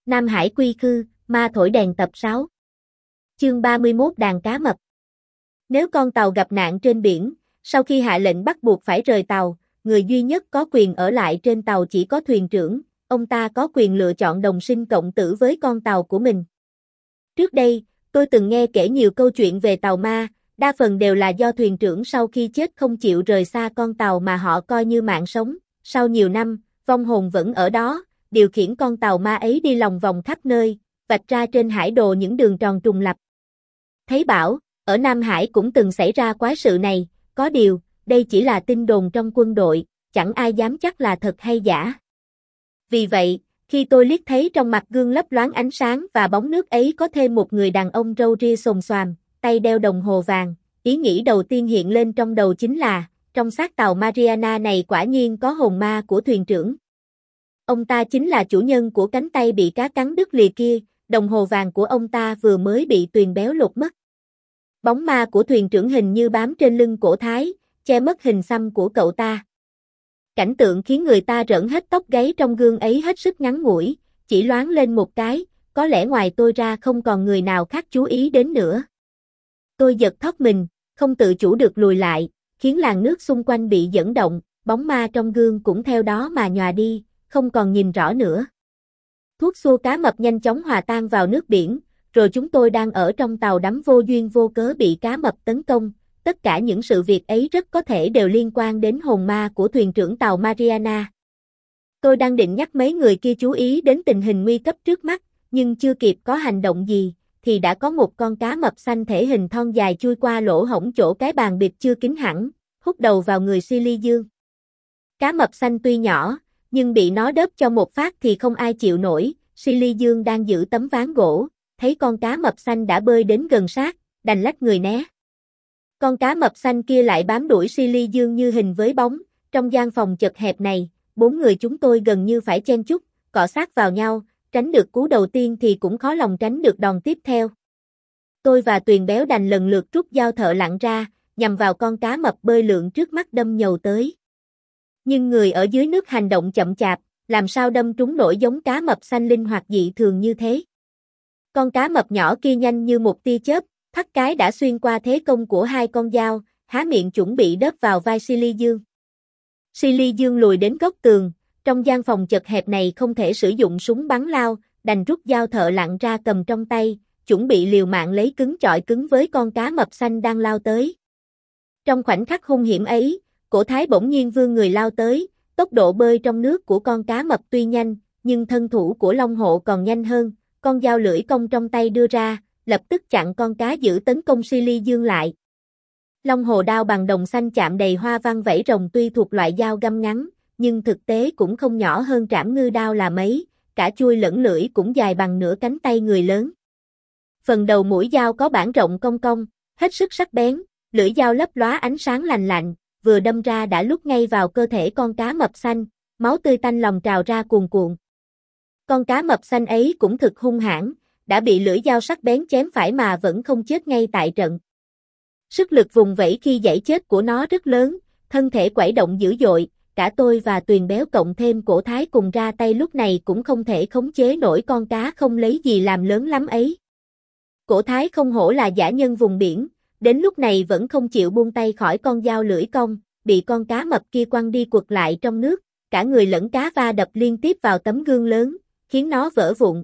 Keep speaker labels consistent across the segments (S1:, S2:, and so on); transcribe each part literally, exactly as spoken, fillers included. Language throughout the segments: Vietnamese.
S1: Nam Hải quy khư, ma thổi đèn tập sáu. Chương ba mươi mốt Đàn cá mập. Nếu con tàu gặp nạn trên biển, sau khi hạ lệnh bắt buộc phải rời tàu, người duy nhất có quyền ở lại trên tàu chỉ có thuyền trưởng, ông ta có quyền lựa chọn đồng sinh cộng tử với con tàu của mình. Trước đây, tôi từng nghe kể nhiều câu chuyện về tàu ma, đa phần đều là do thuyền trưởng sau khi chết không chịu rời xa con tàu mà họ coi như mạng sống. Sau nhiều năm, vong hồn vẫn ở đó, điều khiển con tàu ma ấy đi lòng vòng khắp nơi, vạch ra trên hải đồ những đường tròn trùng lập. Thấy bảo, ở Nam Hải cũng từng xảy ra quái sự này, có điều, đây chỉ là tin đồn trong quân đội, chẳng ai dám chắc là thật hay giả. Vì vậy, khi tôi liếc thấy trong mặt gương lấp loáng ánh sáng và bóng nước ấy có thêm một người đàn ông râu ria xồm xoàm, tay đeo đồng hồ vàng, ý nghĩ đầu tiên hiện lên trong đầu chính là, trong xác tàu Mariana này quả nhiên có hồn ma của thuyền trưởng. Ông ta chính là chủ nhân của cánh tay bị cá cắn đứt lìa kia, đồng hồ vàng của ông ta vừa mới bị Tuyền béo lột mất. Bóng ma của thuyền trưởng hình như bám trên lưng cổ Thái, che mất hình xăm của cậu ta. Cảnh tượng khiến người ta rợn hết tóc gáy trong gương ấy hết sức ngắn ngủi, chỉ loáng lên một cái, có lẽ ngoài tôi ra không còn người nào khác chú ý đến nữa. Tôi giật thót mình, không tự chủ được lùi lại, khiến làn nước xung quanh bị dẫn động, bóng ma trong gương cũng theo đó mà nhòa đi, không còn nhìn rõ nữa. Thuốc xua cá mập nhanh chóng hòa tan vào nước biển, rồi chúng tôi đang ở trong tàu đắm vô duyên vô cớ bị cá mập tấn công. Tất cả những sự việc ấy rất có thể đều liên quan đến hồn ma của thuyền trưởng tàu Mariana. Tôi đang định nhắc mấy người kia chú ý đến tình hình nguy cấp trước mắt, nhưng chưa kịp có hành động gì, thì đã có một con cá mập xanh thể hình thon dài chui qua lỗ hổng chỗ cái bàn bịt chưa kín hẳn, hút đầu vào người Silly Dương. Cá mập xanh tuy nhỏ, nhưng bị nó đớp cho một phát thì không ai chịu nổi. Silly Dương đang giữ tấm ván gỗ, thấy con cá mập xanh đã bơi đến gần sát, đành lách người né. Con cá mập xanh kia lại bám đuổi Silly Dương như hình với bóng, trong gian phòng chật hẹp này, bốn người chúng tôi gần như phải chen chúc, cọ sát vào nhau, tránh được cú đầu tiên thì cũng khó lòng tránh được đòn tiếp theo. Tôi và Tuyền béo đành lần lượt rút dao thợ lặn ra, nhằm vào con cá mập bơi lượn trước mắt đâm nhầu tới. Nhưng người ở dưới nước hành động chậm chạp, làm sao đâm trúng nổi giống cá mập xanh linh hoạt dị thường như thế. Con cá mập nhỏ kia nhanh như một tia chớp, thắt cái đã xuyên qua thế công của hai con dao, há miệng chuẩn bị đớp vào vai Silly Dương. Silly Dương lùi đến góc tường, trong gian phòng chật hẹp này không thể sử dụng súng bắn lao, đành rút dao thợ lặn ra cầm trong tay, chuẩn bị liều mạng lấy cứng chọi cứng với con cá mập xanh đang lao tới. Trong khoảnh khắc hung hiểm ấy, cổ Thái bỗng nhiên vươn người lao tới, tốc độ bơi trong nước của con cá mập tuy nhanh, nhưng thân thủ của Long Hộ còn nhanh hơn, con dao lưỡi cong trong tay đưa ra, lập tức chặn con cá giữ tấn công Silly Dương lại. Long Hồ đao bằng đồng xanh chạm đầy hoa văn vảy rồng tuy thuộc loại dao găm ngắn, nhưng thực tế cũng không nhỏ hơn trảm ngư đao là mấy, cả chuôi lẫn lưỡi cũng dài bằng nửa cánh tay người lớn. Phần đầu mũi dao có bản rộng cong cong, hết sức sắc bén, lưỡi dao lấp lóa ánh sáng lành lạnh, vừa đâm ra đã lút ngay vào cơ thể con cá mập xanh, máu tươi tanh lòng trào ra cuồn cuộn. Con cá mập xanh ấy cũng thực hung hãn, đã bị lưỡi dao sắc bén chém phải mà vẫn không chết ngay tại trận. Sức lực vùng vẫy khi giãy chết của nó rất lớn, thân thể quẩy động dữ dội, cả tôi và Tuyền béo cộng thêm cổ Thái cùng ra tay lúc này cũng không thể khống chế nổi con cá không lấy gì làm lớn lắm ấy. Cổ Thái không hổ là dã nhân vùng biển, đến lúc này vẫn không chịu buông tay khỏi con dao lưỡi cong, bị con cá mập kia quăng đi quật lại trong nước, cả người lẫn cá va đập liên tiếp vào tấm gương lớn, khiến nó vỡ vụn.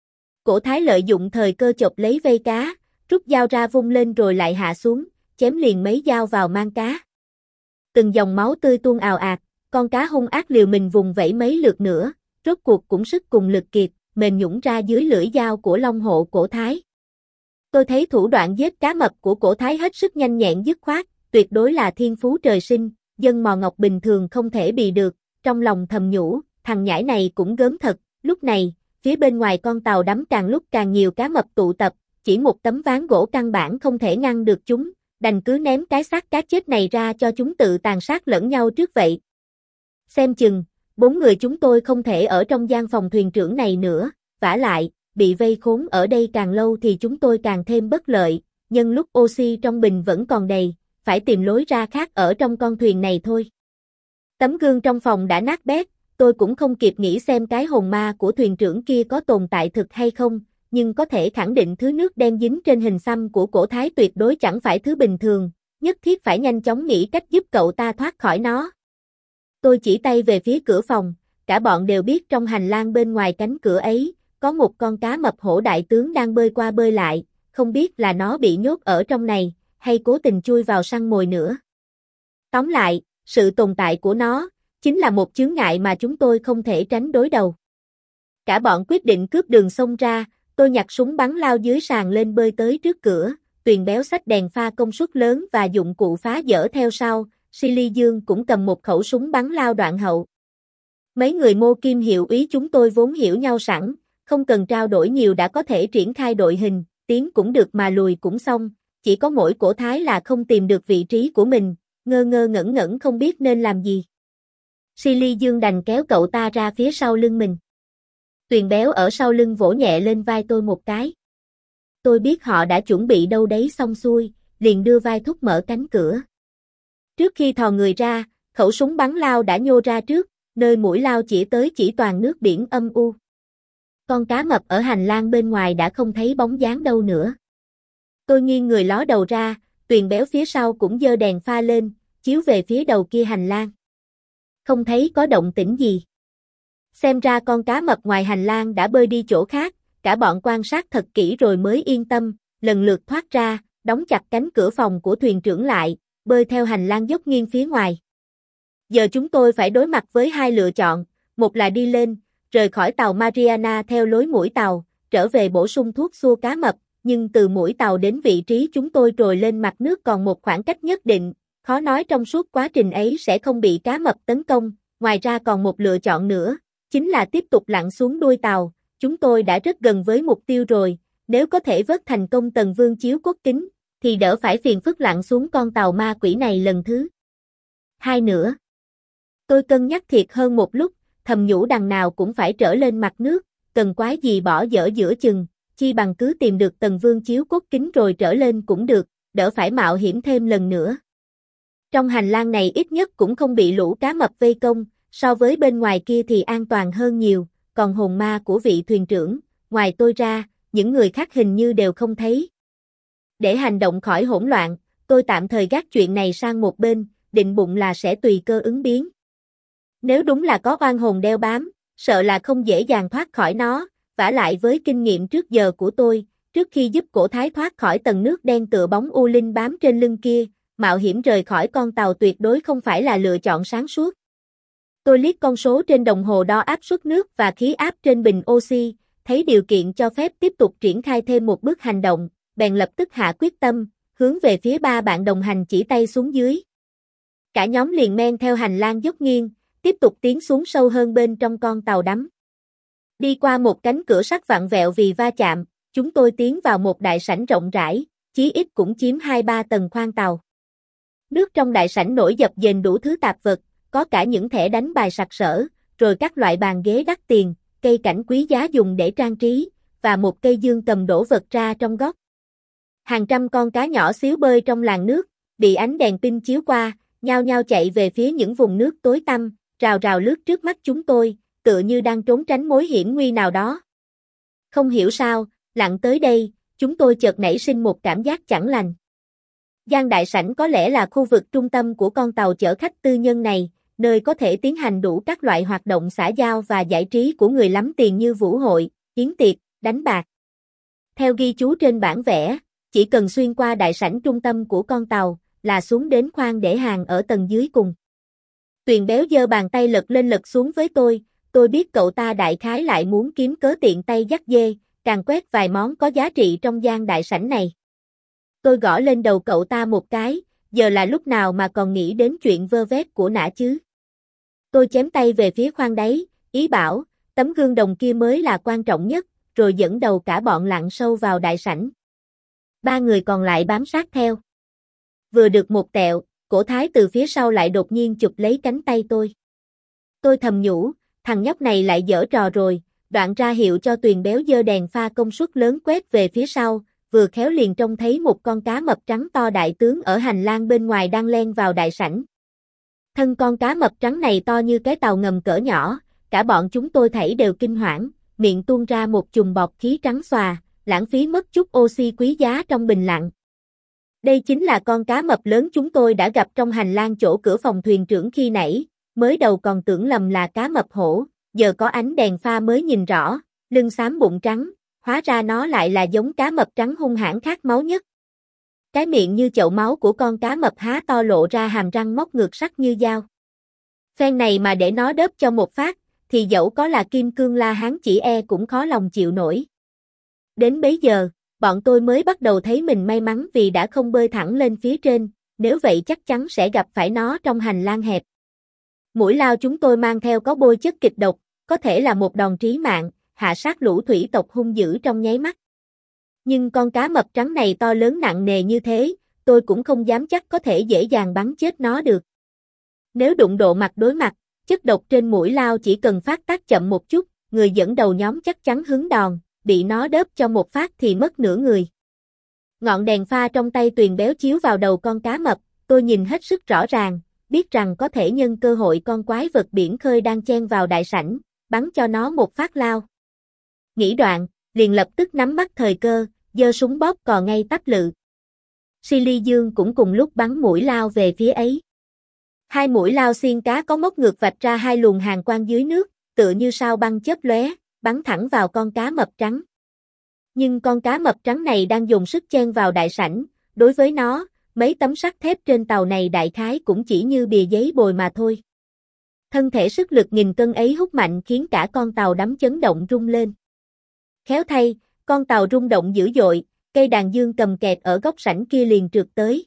S1: Cổ Thái lợi dụng thời cơ chộp lấy vây cá, rút dao ra vung lên rồi lại hạ xuống, chém liền mấy dao vào mang cá. Từng dòng máu tươi tuôn ào ạt, con cá hung ác liều mình vùng vẫy mấy lượt nữa, rốt cuộc cũng sức cùng lực kiệt, mềm nhũn ra dưới lưỡi dao của Long Hộ cổ Thái. Tôi thấy thủ đoạn giết cá mập của cổ Thái hết sức nhanh nhẹn dứt khoát, tuyệt đối là thiên phú trời sinh, dân mò ngọc bình thường không thể bì được, trong lòng thầm nhủ, thằng nhãi này cũng gớm thật. Lúc này, phía bên ngoài con tàu đắm càng lúc càng nhiều cá mập tụ tập, chỉ một tấm ván gỗ căn bản không thể ngăn được chúng, đành cứ ném cái xác cá chết này ra cho chúng tự tàn sát lẫn nhau trước vậy. Xem chừng, bốn người chúng tôi không thể ở trong gian phòng thuyền trưởng này nữa, vả lại, bị vây khốn ở đây càng lâu thì chúng tôi càng thêm bất lợi, nhân lúc oxy trong bình vẫn còn đầy, phải tìm lối ra khác ở trong con thuyền này thôi. Tấm gương trong phòng đã nát bét, Tôi cũng không kịp nghĩ xem cái hồn ma của thuyền trưởng kia có tồn tại thực hay không, nhưng có thể khẳng định thứ nước đen dính trên hình xăm của cổ thái tuyệt đối chẳng phải thứ bình thường, nhất thiết phải nhanh chóng nghĩ cách giúp cậu ta thoát khỏi nó. Tôi chỉ tay về phía cửa phòng, cả bọn đều biết trong hành lang bên ngoài cánh cửa ấy, có một con cá mập hổ đại tướng đang bơi qua bơi lại, không biết là nó bị nhốt ở trong này, hay cố tình chui vào săn mồi nữa. Tóm lại, sự tồn tại của nó, chính là một chướng ngại mà chúng tôi không thể tránh đối đầu. Cả bọn quyết định cướp đường xông ra, tôi nhặt súng bắn lao dưới sàn lên bơi tới trước cửa, Tuyền Béo xách đèn pha công suất lớn và dụng cụ phá dỡ theo sau, Silly Dương cũng cầm một khẩu súng bắn lao đoạn hậu. Mấy người Mô Kim hiệu úy chúng tôi vốn hiểu nhau sẵn, không cần trao đổi nhiều đã có thể triển khai đội hình, tiến cũng được mà lùi cũng xong, chỉ có mỗi cổ thái là không tìm được vị trí của mình, ngơ ngơ ngẩn ngẩn không biết nên làm gì. Silly Dương đành kéo cậu ta ra phía sau lưng mình. Tuyền Béo ở sau lưng vỗ nhẹ lên vai tôi một cái. Tôi biết họ đã chuẩn bị đâu đấy xong xuôi, liền đưa vai thúc mở cánh cửa. Trước khi thò người ra, khẩu súng bắn lao đã nhô ra trước, nơi mũi lao chỉ tới chỉ toàn nước biển âm u. Con cá mập ở hành lang bên ngoài đã không thấy bóng dáng đâu nữa. Tôi nghiêng người ló đầu ra, Tuyền Béo phía sau cũng giơ đèn pha lên, chiếu về phía đầu kia hành lang. Không thấy có động tĩnh gì. Xem ra con cá mập ngoài hành lang đã bơi đi chỗ khác, cả bọn quan sát thật kỹ rồi mới yên tâm, lần lượt thoát ra, đóng chặt cánh cửa phòng của thuyền trưởng lại, bơi theo hành lang dốc nghiêng phía ngoài. Giờ chúng tôi phải đối mặt với hai lựa chọn, một là đi lên, rời khỏi tàu Mariana theo lối mũi tàu, trở về bổ sung thuốc xua cá mập, nhưng từ mũi tàu đến vị trí chúng tôi trồi lên mặt nước còn một khoảng cách nhất định, khó nói trong suốt quá trình ấy sẽ không bị cá mập tấn công, ngoài ra còn một lựa chọn nữa, chính là tiếp tục lặn xuống đuôi tàu, chúng tôi đã rất gần với mục tiêu rồi, nếu có thể vớt thành công tầng vương chiếu cốt kính, thì đỡ phải phiền phức lặn xuống con tàu ma quỷ này lần thứ hai nữa. Tôi cân nhắc thiệt hơn một lúc, thầm nhủ đằng nào cũng phải trở lên mặt nước, cần quái gì bỏ dở giữa chừng, chi bằng cứ tìm được tầng vương chiếu cốt kính rồi trở lên cũng được, đỡ phải mạo hiểm thêm lần nữa. Trong hành lang này ít nhất cũng không bị lũ cá mập vây công, so với bên ngoài kia thì an toàn hơn nhiều, còn hồn ma của vị thuyền trưởng, ngoài tôi ra, những người khác hình như đều không thấy. Để hành động khỏi hỗn loạn, tôi tạm thời gác chuyện này sang một bên, định bụng là sẽ tùy cơ ứng biến. Nếu đúng là có oan hồn đeo bám, sợ là không dễ dàng thoát khỏi nó, vả lại với kinh nghiệm trước giờ của tôi, trước khi giúp cổ thái thoát khỏi tầng nước đen tựa bóng u linh bám trên lưng kia, mạo hiểm rời khỏi con tàu tuyệt đối không phải là lựa chọn sáng suốt. Tôi liếc con số trên đồng hồ đo áp suất nước và khí áp trên bình oxy, thấy điều kiện cho phép tiếp tục triển khai thêm một bước hành động, bèn lập tức hạ quyết tâm, hướng về phía ba bạn đồng hành chỉ tay xuống dưới. Cả nhóm liền men theo hành lang dốc nghiêng, tiếp tục tiến xuống sâu hơn bên trong con tàu đắm. Đi qua một cánh cửa sắt vặn vẹo vì va chạm, chúng tôi tiến vào một đại sảnh rộng rãi, chí ít cũng chiếm hai ba tầng khoang tàu. Nước trong đại sảnh nổi dập dềnh đủ thứ tạp vật, có cả những thẻ đánh bài sặc sỡ, rồi các loại bàn ghế đắt tiền, cây cảnh quý giá dùng để trang trí, và một cây dương cầm đổ vật ra trong góc. Hàng trăm con cá nhỏ xíu bơi trong làn nước, bị ánh đèn pin chiếu qua, nhao nhao chạy về phía những vùng nước tối tăm, rào rào lướt trước mắt chúng tôi, tựa như đang trốn tránh mối hiểm nguy nào đó. Không hiểu sao, lặn tới đây, chúng tôi chợt nảy sinh một cảm giác chẳng lành. Gian đại sảnh có lẽ là khu vực trung tâm của con tàu chở khách tư nhân này, nơi có thể tiến hành đủ các loại hoạt động xã giao và giải trí của người lắm tiền như vũ hội, yến tiệc, đánh bạc. Theo ghi chú trên bản vẽ, chỉ cần xuyên qua đại sảnh trung tâm của con tàu, là xuống đến khoang để hàng ở tầng dưới cùng. Tuyền Béo giơ bàn tay lật lên lật xuống với tôi, tôi biết cậu ta đại khái lại muốn kiếm cớ tiện tay dắt dê, càng quét vài món có giá trị trong gian đại sảnh này. Tôi gõ lên đầu cậu ta một cái, giờ là lúc nào mà còn nghĩ đến chuyện vơ vét của nã chứ. Tôi chém tay về phía khoang đáy, ý bảo, tấm gương đồng kia mới là quan trọng nhất, rồi dẫn đầu cả bọn lặn sâu vào đại sảnh. Ba người còn lại bám sát theo. Vừa được một tẹo, cổ thái từ phía sau lại đột nhiên chụp lấy cánh tay tôi. Tôi thầm nhủ, thằng nhóc này lại giở trò rồi, đoạn ra hiệu cho Tuyền Béo giơ đèn pha công suất lớn quét về phía sau, vừa khéo liền trông thấy một con cá mập trắng to đại tướng ở hành lang bên ngoài đang len vào đại sảnh. Thân con cá mập trắng này to như cái tàu ngầm cỡ nhỏ, cả bọn chúng tôi thảy đều kinh hoảng, miệng tuôn ra một chùm bọt khí trắng xòa, lãng phí mất chút oxy quý giá trong bình lặng. Đây chính là con cá mập lớn chúng tôi đã gặp trong hành lang chỗ cửa phòng thuyền trưởng khi nãy, mới đầu còn tưởng lầm là cá mập hổ, giờ có ánh đèn pha mới nhìn rõ, lưng xám bụng trắng, hóa ra nó lại là giống cá mập trắng hung hãn khát máu nhất. Cái miệng như chậu máu của con cá mập há to lộ ra hàm răng móc ngược sắc như dao. Phen này mà để nó đớp cho một phát, thì dẫu có là kim cương La Hán chỉ e cũng khó lòng chịu nổi. Đến bấy giờ, bọn tôi mới bắt đầu thấy mình may mắn vì đã không bơi thẳng lên phía trên, nếu vậy chắc chắn sẽ gặp phải nó trong hành lang hẹp. Mũi lao chúng tôi mang theo có bôi chất kịch độc, có thể là một đòn trí mạng, hạ sát lũ thủy tộc hung dữ trong nháy mắt. Nhưng con cá mập trắng này to lớn nặng nề như thế, tôi cũng không dám chắc có thể dễ dàng bắn chết nó được. Nếu đụng độ mặt đối mặt, chất độc trên mũi lao chỉ cần phát tác chậm một chút, người dẫn đầu nhóm chắc chắn hứng đòn, bị nó đớp cho một phát thì mất nửa người. Ngọn đèn pha trong tay Tuyền béo chiếu vào đầu con cá mập, tôi nhìn hết sức rõ ràng, biết rằng có thể nhân cơ hội con quái vật biển khơi đang chen vào đại sảnh, bắn cho nó một phát lao. Nghĩ đoạn, liền lập tức nắm bắt thời cơ, giơ súng bóp cò ngay tắp lự. Silly Dương cũng cùng lúc bắn mũi lao về phía ấy. Hai mũi lao xiên cá có móc ngược vạch ra hai luồng hàn quang dưới nước, tựa như sao băng chớp lóe, bắn thẳng vào con cá mập trắng. Nhưng con cá mập trắng này đang dùng sức chen vào đại sảnh, đối với nó, mấy tấm sắt thép trên tàu này đại khái cũng chỉ như bìa giấy bồi mà thôi. Thân thể sức lực nghìn cân ấy hút mạnh khiến cả con tàu đắm chấn động rung lên. Khéo thay, con tàu rung động dữ dội, cây đàn dương cầm kẹt ở góc sảnh kia liền trượt tới.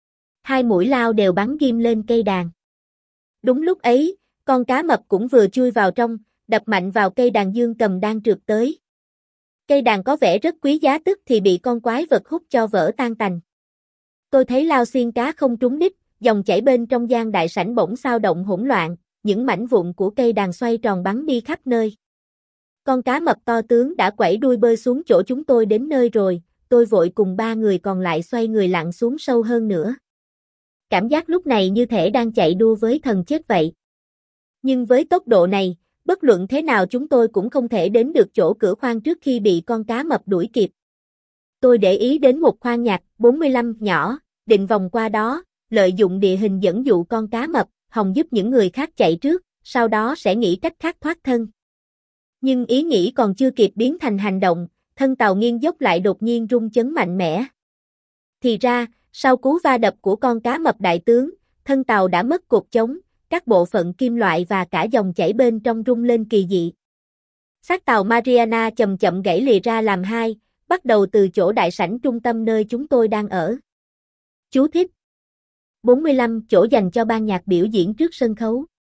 S1: Hai mũi lao đều bắn ghim lên cây đàn. Đúng lúc ấy, con cá mập cũng vừa chui vào trong, đập mạnh vào cây đàn dương cầm đang trượt tới. Cây đàn có vẻ rất quý giá tức thì bị con quái vật hút cho vỡ tan tành. Tôi thấy lao xiên cá không trúng đích, dòng chảy bên trong gian đại sảnh bỗng xao động hỗn loạn, những mảnh vụn của cây đàn xoay tròn bắn đi khắp nơi. Con cá mập to tướng đã quẩy đuôi bơi xuống chỗ chúng tôi đến nơi rồi, tôi vội cùng ba người còn lại xoay người lặn xuống sâu hơn nữa. Cảm giác lúc này như thể đang chạy đua với thần chết vậy. Nhưng với tốc độ này, bất luận thế nào chúng tôi cũng không thể đến được chỗ cửa khoang trước khi bị con cá mập đuổi kịp. Tôi để ý đến một khoang nhạc bốn mươi lăm nhỏ, định vòng qua đó, lợi dụng địa hình dẫn dụ con cá mập, hòng giúp những người khác chạy trước, sau đó sẽ nghĩ cách khác thoát thân. Nhưng ý nghĩ còn chưa kịp biến thành hành động, thân tàu nghiêng dốc lại đột nhiên rung chấn mạnh mẽ. Thì ra, sau cú va đập của con cá mập đại tướng, thân tàu đã mất cột chống, các bộ phận kim loại và cả dòng chảy bên trong rung lên kỳ dị. Xác tàu Mariana chậm chậm gãy lìa ra làm hai, bắt đầu từ chỗ đại sảnh trung tâm nơi chúng tôi đang ở. Chú thích: bốn mươi lăm chỗ dành cho ban nhạc biểu diễn trước sân khấu.